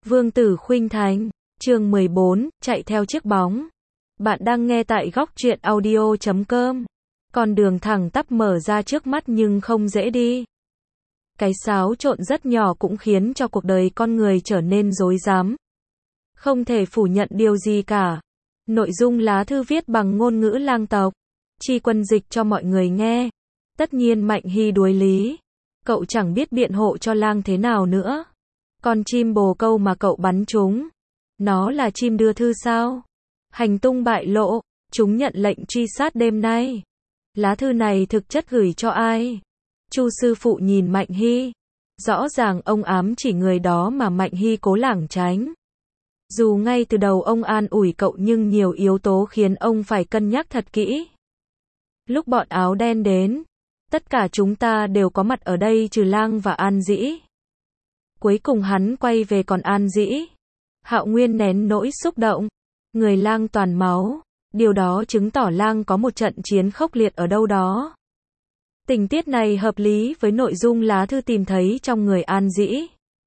Vương Tử Khuynh Thành, chương 14, chạy theo chiếc bóng. Bạn đang nghe tại góc truyện audio.com. Con đường thẳng tắp mở ra trước mắt nhưng không dễ đi. Cái xáo trộn rất nhỏ cũng khiến cho cuộc đời con người trở nên rối rắm. Không thể phủ nhận điều gì cả. Nội dung lá thư viết bằng ngôn ngữ lang tộc. Chi Quân dịch cho mọi người nghe. Tất nhiên Mạnh Hy đuối lý. Cậu chẳng biết biện hộ cho lang thế nào nữa. Con chim bồ câu mà cậu bắn chúng, nó là chim đưa thư sao? Hành tung bại lộ, chúng nhận lệnh truy sát đêm nay. Lá thư này thực chất gửi cho ai? Chu sư phụ nhìn Mạnh Hy. Rõ ràng ông ám chỉ người đó mà Mạnh Hy cố lảng tránh. Dù ngay từ đầu ông an ủi cậu nhưng nhiều yếu tố khiến ông phải cân nhắc thật kỹ. Lúc bọn áo đen đến, tất cả chúng ta đều có mặt ở đây trừ Lang và An Dĩ. Cuối cùng hắn quay về còn An Dĩ. Hạo Nguyên nén nỗi xúc động. Người Lang toàn máu. Điều đó chứng tỏ Lang có một trận chiến khốc liệt ở đâu đó. Tình tiết này hợp lý với nội dung lá thư tìm thấy trong người An Dĩ.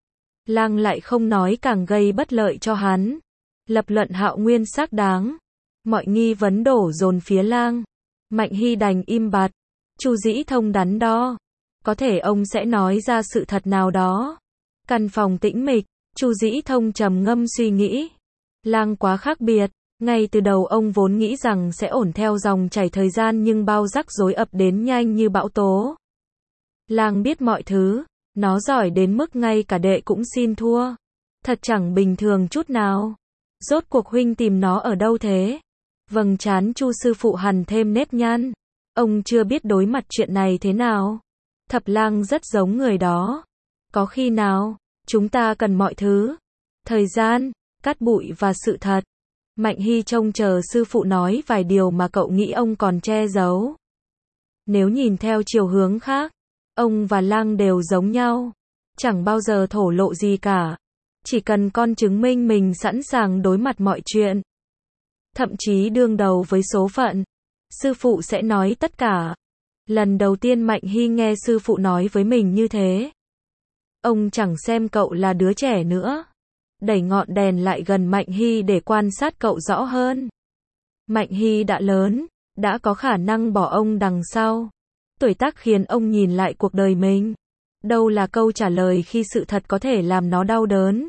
Lang lại không nói càng gây bất lợi cho hắn. Lập luận Hạo Nguyên xác đáng. Mọi nghi vấn đổ dồn phía Lang. Mạnh Hy đành im bặt. Chu Dĩ Thông đắn đo. Có thể ông sẽ nói ra sự thật nào đó. Căn phòng tĩnh mịch, Chu Dĩ Thông trầm ngâm suy nghĩ. Lang quá khác biệt, ngay từ đầu ông vốn nghĩ rằng sẽ ổn theo dòng chảy thời gian nhưng bao rắc rối ập đến nhanh như bão tố. Lang biết mọi thứ, nó giỏi đến mức ngay cả đệ cũng xin thua. Thật chẳng bình thường chút nào. Rốt cuộc huynh tìm nó ở đâu thế? Vầng trán Chu sư phụ hằn thêm nếp nhăn. Ông chưa biết đối mặt chuyện này thế nào. Thập Lang rất giống người đó. Có khi nào, chúng ta cần mọi thứ. Thời gian, cát bụi và sự thật. Mạnh Hy trông chờ sư phụ nói vài điều mà cậu nghĩ ông còn che giấu. Nếu nhìn theo chiều hướng khác, ông và Lang đều giống nhau. Chẳng bao giờ thổ lộ gì cả. Chỉ cần con chứng minh mình sẵn sàng đối mặt mọi chuyện. Thậm chí đương đầu với số phận. Sư phụ sẽ nói tất cả. Lần đầu tiên Mạnh Hy nghe sư phụ nói với mình như thế. Ông chẳng xem cậu là đứa trẻ nữa. Đẩy ngọn đèn lại gần Mạnh Hy để quan sát cậu rõ hơn. Mạnh Hy đã lớn, đã có khả năng bỏ ông đằng sau. Tuổi tác khiến ông nhìn lại cuộc đời mình. Đâu là câu trả lời khi sự thật có thể làm nó đau đớn.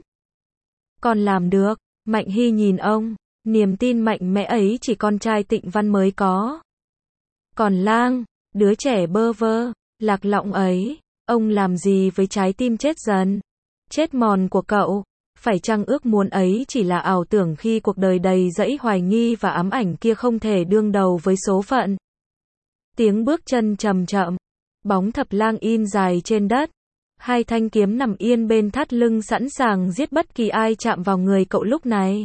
Còn làm được, Mạnh Hy nhìn ông. Niềm tin mạnh mẽ ấy chỉ con trai Tịnh Văn mới có. Còn Lang, đứa trẻ bơ vơ, lạc lõng ấy. Ông làm gì với trái tim chết dần, chết mòn của cậu? Phải chăng ước muốn ấy chỉ là ảo tưởng khi cuộc đời đầy dẫy hoài nghi và ám ảnh kia không thể đương đầu với số phận? Tiếng bước chân chậm chậm, bóng Thập Lang in dài trên đất. Hai thanh kiếm nằm yên bên thắt lưng sẵn sàng giết bất kỳ ai chạm vào người cậu lúc này.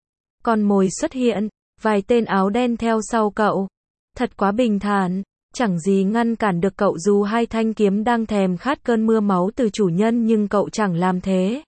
Con mồi xuất hiện, vài tên áo đen theo sau cậu. Thật quá bình thản. Chẳng gì ngăn cản được cậu dù hai thanh kiếm đang thèm khát cơn mưa máu từ chủ nhân nhưng cậu chẳng làm thế.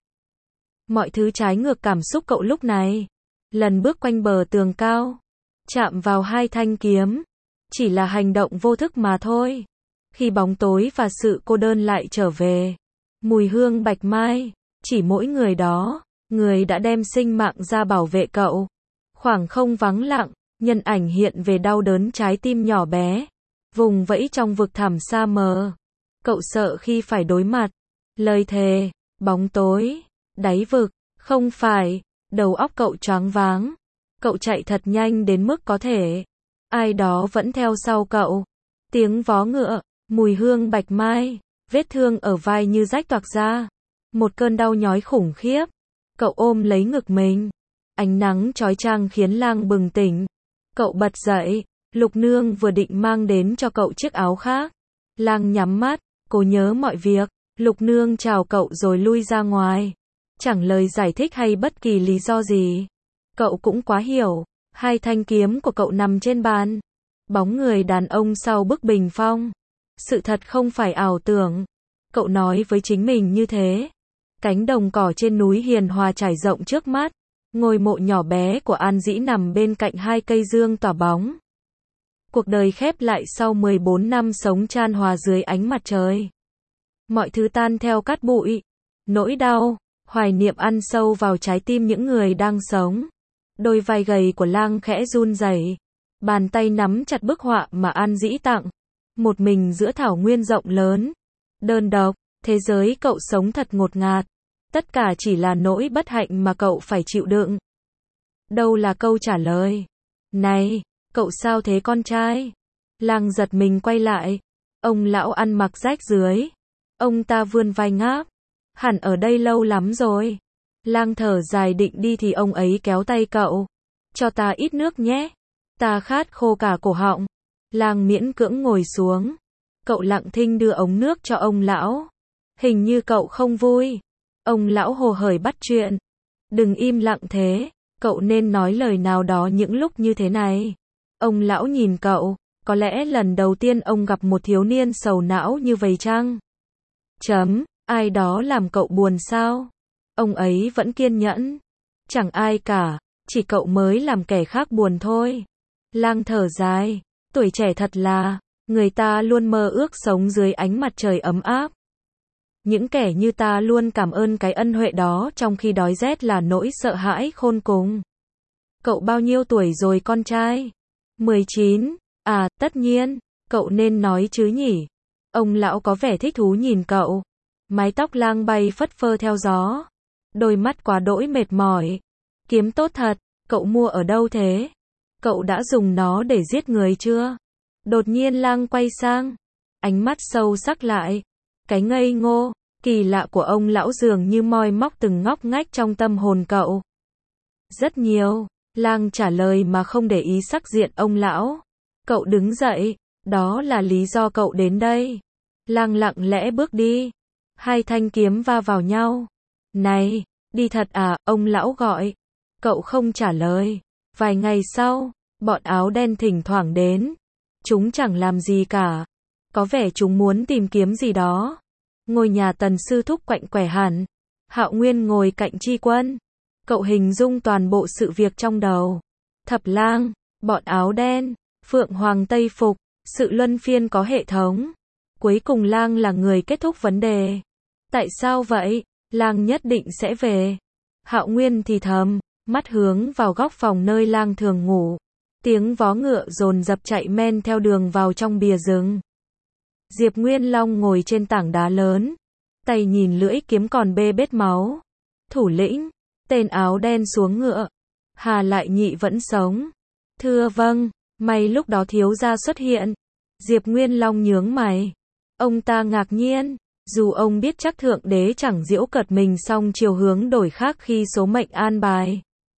Mọi thứ trái ngược cảm xúc cậu lúc này. Lần bước quanh bờ tường cao, chạm vào hai thanh kiếm, chỉ là hành động vô thức mà thôi. Khi bóng tối và sự cô đơn lại trở về, mùi hương bạch mai, chỉ mỗi người đó, người đã đem sinh mạng ra bảo vệ cậu. Khoảng không vắng lặng, nhân ảnh hiện về đau đớn trái tim nhỏ bé. Vùng vẫy trong vực thẳm xa mờ. Cậu sợ khi phải đối mặt. Lời thề, bóng tối, đáy vực, không phải. Đầu óc cậu choáng váng. Cậu chạy thật nhanh đến mức có thể. Ai đó vẫn theo sau cậu. Tiếng vó ngựa, mùi hương bạch mai, vết thương ở vai như rách toạc ra. Một cơn đau nhói khủng khiếp. Cậu ôm lấy ngực mình. Ánh nắng chói chang khiến Lang bừng tỉnh. Cậu bật dậy. Lục Nương vừa định mang đến cho cậu chiếc áo khác. Lang nhắm mắt, cố nhớ mọi việc. Lục Nương chào cậu rồi lui ra ngoài. Chẳng lời giải thích hay bất kỳ lý do gì. Cậu cũng quá hiểu. Hai thanh kiếm của cậu nằm trên bàn. Bóng người đàn ông sau bức bình phong. Sự thật không phải ảo tưởng. Cậu nói với chính mình như thế. Cánh đồng cỏ trên núi hiền hòa trải rộng trước mắt. Ngôi mộ nhỏ bé của An Dĩ nằm bên cạnh hai cây dương tỏa bóng. Cuộc đời khép lại sau 14 năm sống chan hòa dưới ánh mặt trời. Mọi thứ tan theo cát bụi. Nỗi đau, Hoài niệm ăn sâu vào trái tim những người đang sống. Đôi vai gầy của Lang khẽ run rẩy, bàn tay nắm chặt bức họa mà An Dĩ tặng. Một mình giữa thảo nguyên rộng lớn, đơn độc, thế giới cậu sống thật ngột ngạt. Tất cả chỉ là nỗi bất hạnh mà cậu phải chịu đựng. Đâu là câu trả lời? Này, cậu sao thế con trai? Lang giật mình quay lại. Ông lão ăn mặc rách rưới. Ông ta vươn vai ngáp. Hẳn ở đây lâu lắm rồi. Lang thở dài định đi thì ông ấy kéo tay cậu. Cho ta ít nước nhé. Ta khát khô cả cổ họng. Lang miễn cưỡng ngồi xuống. Cậu lặng thinh đưa ống nước cho ông lão. Hình như cậu không vui. Ông lão hồ hởi bắt chuyện. Đừng im lặng thế. Cậu nên nói lời nào đó những lúc như thế này. Ông lão nhìn cậu. Có lẽ lần đầu tiên ông gặp một thiếu niên sầu não như vậy chăng? Ai đó làm cậu buồn sao? Ông ấy vẫn kiên nhẫn. Chẳng ai cả, chỉ cậu mới làm kẻ khác buồn thôi. Lang thở dài, tuổi trẻ thật là, người ta luôn mơ ước sống dưới ánh mặt trời ấm áp. Những kẻ như ta luôn cảm ơn cái ân huệ đó trong khi đói rét là nỗi sợ hãi khôn cùng. Cậu bao nhiêu tuổi rồi con trai? 19. À, tất nhiên, cậu nên nói chứ nhỉ? Ông lão có vẻ thích thú nhìn cậu. Mái tóc Lang bay phất phơ theo gió. Đôi mắt quá đỗi mệt mỏi. Kiếm tốt thật, cậu mua ở đâu thế? Cậu đã dùng nó để giết người chưa? Đột nhiên Lang quay sang. Ánh mắt sâu sắc lại. Cái ngây ngô, kỳ lạ của ông lão dường như moi móc từng ngóc ngách trong tâm hồn cậu. Rất nhiều, Lang trả lời mà không để ý sắc diện ông lão. Cậu đứng dậy, đó là lý do cậu đến đây. Lang lặng lẽ bước đi. Hai thanh kiếm va vào nhau. Này, đi thật à, ông lão gọi. Cậu không trả lời. Vài ngày sau, bọn áo đen thỉnh thoảng đến. Chúng chẳng làm gì cả. Có vẻ chúng muốn tìm kiếm gì đó. Ngôi nhà Tần sư thúc quạnh quẻ hẳn. Hạo Nguyên ngồi cạnh Tri Quân. Cậu hình dung toàn bộ sự việc trong đầu. Thập Lang, bọn áo đen, Phượng Hoàng Tây Phục, sự luân phiên có hệ thống. Cuối cùng Lang là người kết thúc vấn đề. Tại sao vậy? Lang nhất định sẽ về. Hạo Nguyên thì thầm, mắt hướng vào góc phòng nơi Lang thường ngủ. Tiếng vó ngựa dồn dập chạy men theo đường vào trong bìa rừng. Diệp Nguyên Long ngồi trên tảng đá lớn, tay nhìn lưỡi kiếm còn bê bết máu. Thủ lĩnh, tên áo đen xuống ngựa. Hà Lại Nhị vẫn sống. Thưa vâng, may lúc đó thiếu gia xuất hiện. Diệp Nguyên Long nhướng mày. Ông ta ngạc nhiên, dù ông biết chắc thượng đế chẳng giễu cợt mình song chiều hướng đổi khác khi số mệnh an bài.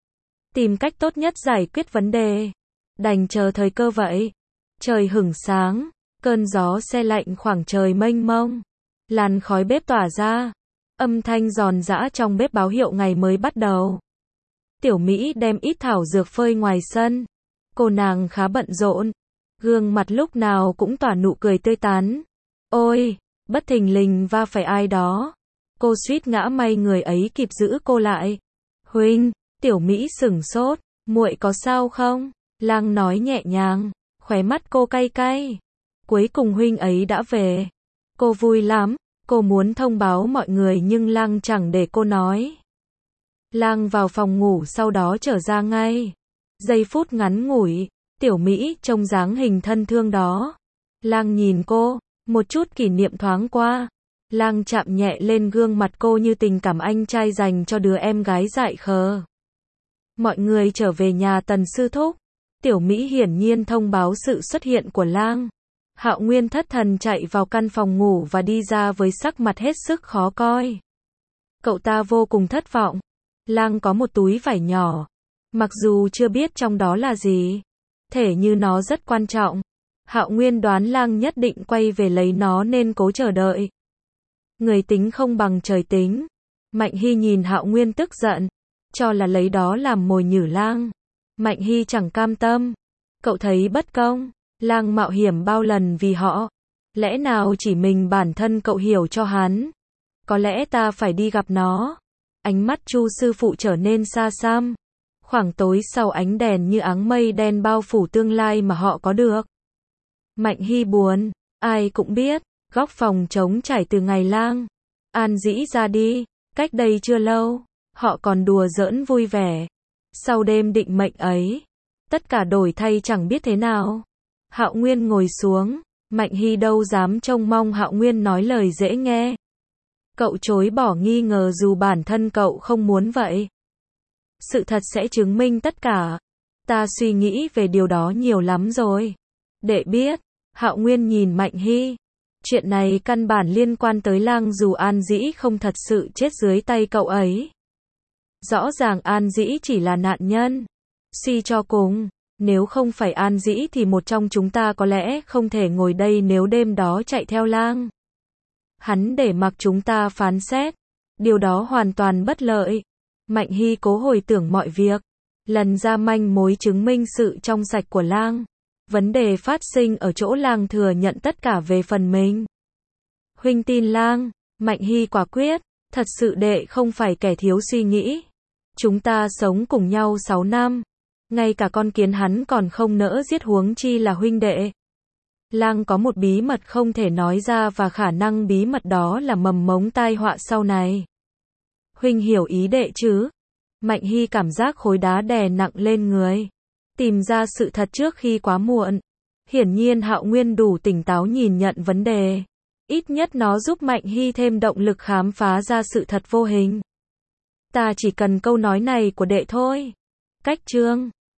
Tìm cách tốt nhất giải quyết vấn đề. Đành chờ thời cơ vậy. Trời hửng sáng, cơn gió se lạnh khoảng trời mênh mông. Làn khói bếp tỏa ra. Âm thanh giòn giã trong bếp báo hiệu ngày mới bắt đầu. Tiểu Mỹ đem ít thảo dược phơi ngoài sân. Cô nàng khá bận rộn. Gương mặt lúc nào cũng tỏa nụ cười tươi tắn. Ôi, bất thình lình va phải ai đó. Cô suýt ngã may người ấy kịp giữ cô lại. Huynh, Tiểu Mỹ sửng sốt. Muội có sao không? Lang nói nhẹ nhàng. Khóe mắt cô cay cay. Cuối cùng huynh ấy đã về. Cô vui lắm. Cô muốn thông báo mọi người nhưng Lang chẳng để cô nói. Lang vào phòng ngủ sau đó trở ra ngay. Giây phút ngắn ngủi, Tiểu Mỹ trông dáng hình thân thương đó. Lang nhìn cô, một chút kỷ niệm thoáng qua. Lang chạm nhẹ lên gương mặt cô như tình cảm anh trai dành cho đứa em gái dại khờ. Mọi người trở về nhà Tần sư thúc. Tiểu Mỹ hiển nhiên thông báo sự xuất hiện của Lang. Hạo Nguyên thất thần chạy vào căn phòng ngủ và đi ra với sắc mặt hết sức khó coi. Cậu ta vô cùng thất vọng. Lang có một túi vải nhỏ. Mặc dù chưa biết trong đó là gì, thể như nó rất quan trọng. Hạo Nguyên đoán Lang nhất định quay về lấy nó nên cố chờ đợi. Người tính không bằng trời tính. Mạnh Hy nhìn Hạo Nguyên tức giận, cho là lấy đó làm mồi nhử Lang. Mạnh Hy chẳng cam tâm. Cậu thấy bất công. Lang mạo hiểm bao lần vì họ. Lẽ nào chỉ mình bản thân cậu hiểu cho hắn? Có lẽ ta phải đi gặp nó. Ánh mắt Chu sư phụ trở nên xa xăm. Khoảng tối sau ánh đèn như áng mây đen bao phủ tương lai mà họ có được. Mạnh Hy buồn. Ai cũng biết, góc phòng trống trải từ ngày Lang An Dĩ ra đi. Cách đây chưa lâu, họ còn đùa giỡn vui vẻ. Sau đêm định mệnh ấy, tất cả đổi thay chẳng biết thế nào. Hạo Nguyên ngồi xuống, Mạnh Hy đâu dám trông mong Hạo Nguyên nói lời dễ nghe. Cậu chối bỏ nghi ngờ dù bản thân cậu không muốn vậy. Sự thật sẽ chứng minh tất cả. Ta suy nghĩ về điều đó nhiều lắm rồi. Để biết, Hạo Nguyên nhìn Mạnh Hy. Chuyện này căn bản liên quan tới Lang dù An Dĩ không thật sự chết dưới tay cậu ấy. Rõ ràng An Dĩ chỉ là nạn nhân. Suy cho cùng, nếu không phải An Dĩ thì một trong chúng ta có lẽ không thể ngồi đây nếu đêm đó chạy theo Lang. Hắn để mặc chúng ta phán xét. Điều đó hoàn toàn bất lợi. Mạnh Hy cố hồi tưởng mọi việc. Lần ra manh mối chứng minh sự trong sạch của Lang. Vấn đề phát sinh ở chỗ Lang thừa nhận tất cả về phần mình. Huynh tin Lang, Mạnh Hy quả quyết. Thật sự đệ không phải kẻ thiếu suy nghĩ. Chúng ta sống cùng nhau 6 năm. Ngay cả con kiến hắn còn không nỡ giết huống chi là huynh đệ. Lang có một bí mật không thể nói ra và khả năng bí mật đó là mầm mống tai họa sau này. Huynh hiểu ý đệ chứ? Mạnh Hy cảm giác khối đá đè nặng lên người. Tìm ra sự thật trước khi quá muộn. Hiển nhiên Hạo Nguyên đủ tỉnh táo nhìn nhận vấn đề. Ít nhất nó giúp Mạnh Hy thêm động lực khám phá ra sự thật vô hình. Ta chỉ cần câu nói này của đệ thôi. Cách chương